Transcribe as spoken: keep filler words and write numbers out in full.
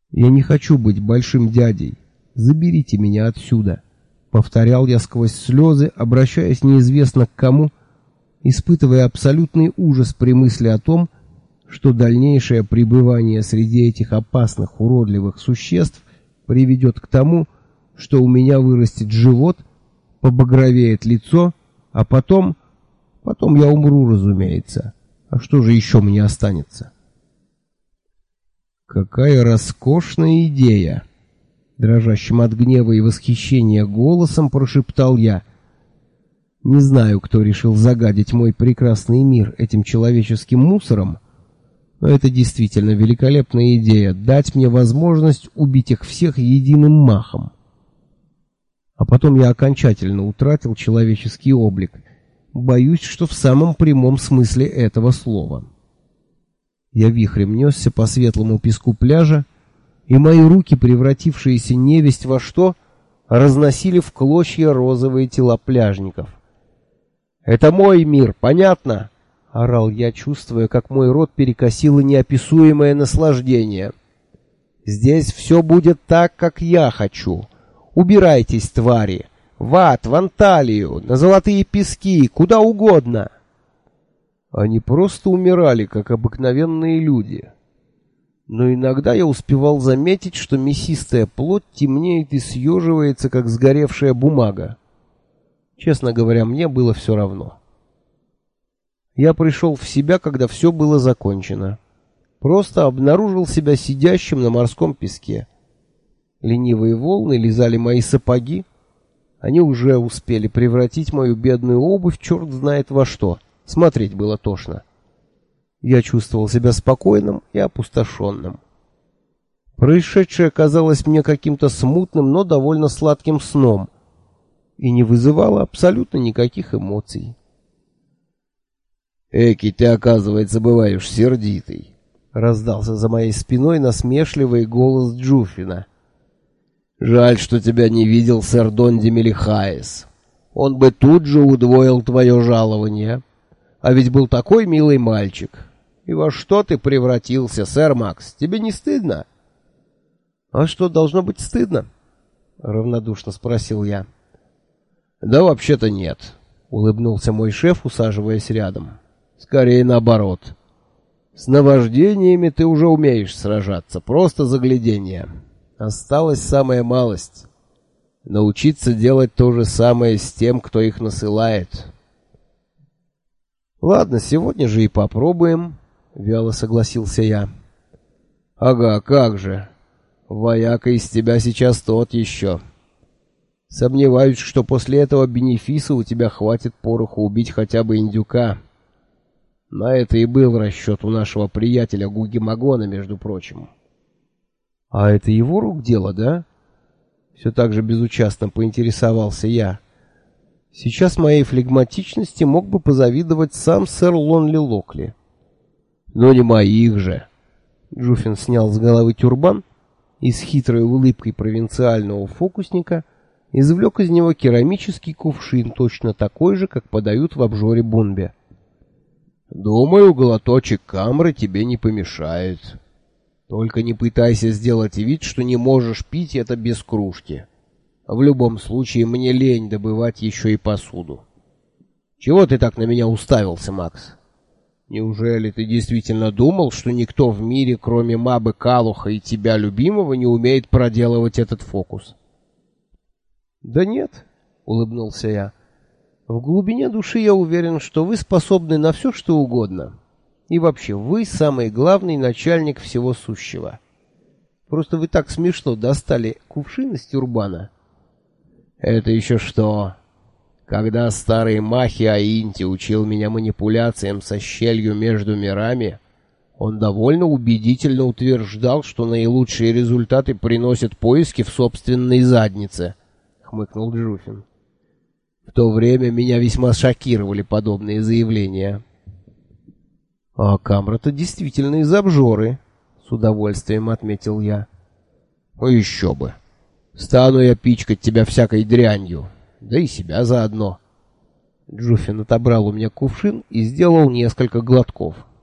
«Я не хочу быть большим дядей. Заберите меня отсюда», — повторял я сквозь слезы, обращаясь неизвестно к кому, испытывая абсолютный ужас при мысли о том, что дальнейшее пребывание среди этих опасных уродливых существ приведет к тому, что у меня вырастет живот, побагровеет лицо, а потом... Потом я умру, разумеется. А что же еще мне останется? Какая роскошная идея! Дрожащим от гнева и восхищения голосом прошептал я. Не знаю, кто решил загадить мой прекрасный мир этим человеческим мусором, но это действительно великолепная идея — дать мне возможность убить их всех единым махом. А потом я окончательно утратил человеческий облик. Боюсь, что в самом прямом смысле этого слова. Я вихрем несся по светлому песку пляжа, и мои руки, превратившиеся невесть во что, разносили в клочья розовые тела пляжников. «Это мой мир, понятно?» — орал я, чувствуя, как мой рот перекосило неописуемое наслаждение. «Здесь все будет так, как я хочу. Убирайтесь, твари! В ад, в Анталию, на золотые пески, куда угодно!» Они просто умирали, как обыкновенные люди. Но иногда я успевал заметить, что мясистая плоть темнеет и съеживается, как сгоревшая бумага. Честно говоря, мне было все равно. Я пришел в себя, когда все было закончено. Просто обнаружил себя сидящим на морском песке. Ленивые волны лизали мои сапоги. Они уже успели превратить мою бедную обувь черт знает во что. Смотреть было тошно. Я чувствовал себя спокойным и опустошенным. Происшедшее казалось мне каким-то смутным, но довольно сладким сном и не вызывало абсолютно никаких эмоций. «Эки, ты, оказывается, бываешь сердитый», — раздался за моей спиной насмешливый голос Джуфина. «Жаль, что тебя не видел сэр Донди Мелихаес. Он бы тут же удвоил твое жалование. А ведь был такой милый мальчик. И во что ты превратился, сэр Макс? Тебе не стыдно?» «А что, должно быть стыдно?» — равнодушно спросил я. «Да вообще-то нет», — улыбнулся мой шеф, усаживаясь рядом. «Скорее наоборот. С наваждениями ты уже умеешь сражаться, просто загляденье. Осталась самая малость — научиться делать то же самое с тем, кто их насылает». «Ладно, сегодня же и попробуем», — вяло согласился я. «Ага, как же. Вояка из тебя сейчас тот еще. Сомневаюсь, что после этого бенефиса у тебя хватит пороху убить хотя бы индюка. На это и был расчет у нашего приятеля Гуги Магона, между прочим». «А это его рук дело, да?» Все так же безучастно поинтересовался я. Сейчас моей флегматичности мог бы позавидовать сам сэр Лонли Локли. «Но не моих же!» Джуфин снял с головы тюрбан и с хитрой улыбкой провинциального фокусника извлек из него керамический кувшин, точно такой же, как подают в обжоре Бунбе. «Думаю, глоточек камры тебе не помешает. Только не пытайся сделать вид, что не можешь пить это без кружки. В любом случае, мне лень добывать еще и посуду. Чего ты так на меня уставился, Макс? Неужели ты действительно думал, что никто в мире, кроме Мабы Калуха и тебя, любимого, не умеет проделывать этот фокус?» «Да нет», — улыбнулся я. «В глубине души я уверен, что вы способны на все, что угодно. И вообще, вы самый главный начальник всего сущего. Просто вы так смешно достали кувшин из тюрбана». «Это еще что? Когда старый Махи Аинти учил меня манипуляциям со щелью между мирами, он довольно убедительно утверждал, что наилучшие результаты приносят поиски в собственной заднице», — хмыкнул Джуфин. «В то время меня весьма шокировали подобные заявления». «А камера-то действительно из обжоры», — с удовольствием отметил я. «Ну еще бы. Стану я пичкать тебя всякой дрянью, да и себя заодно». Джуфин отобрал у меня кувшин и сделал несколько глотков.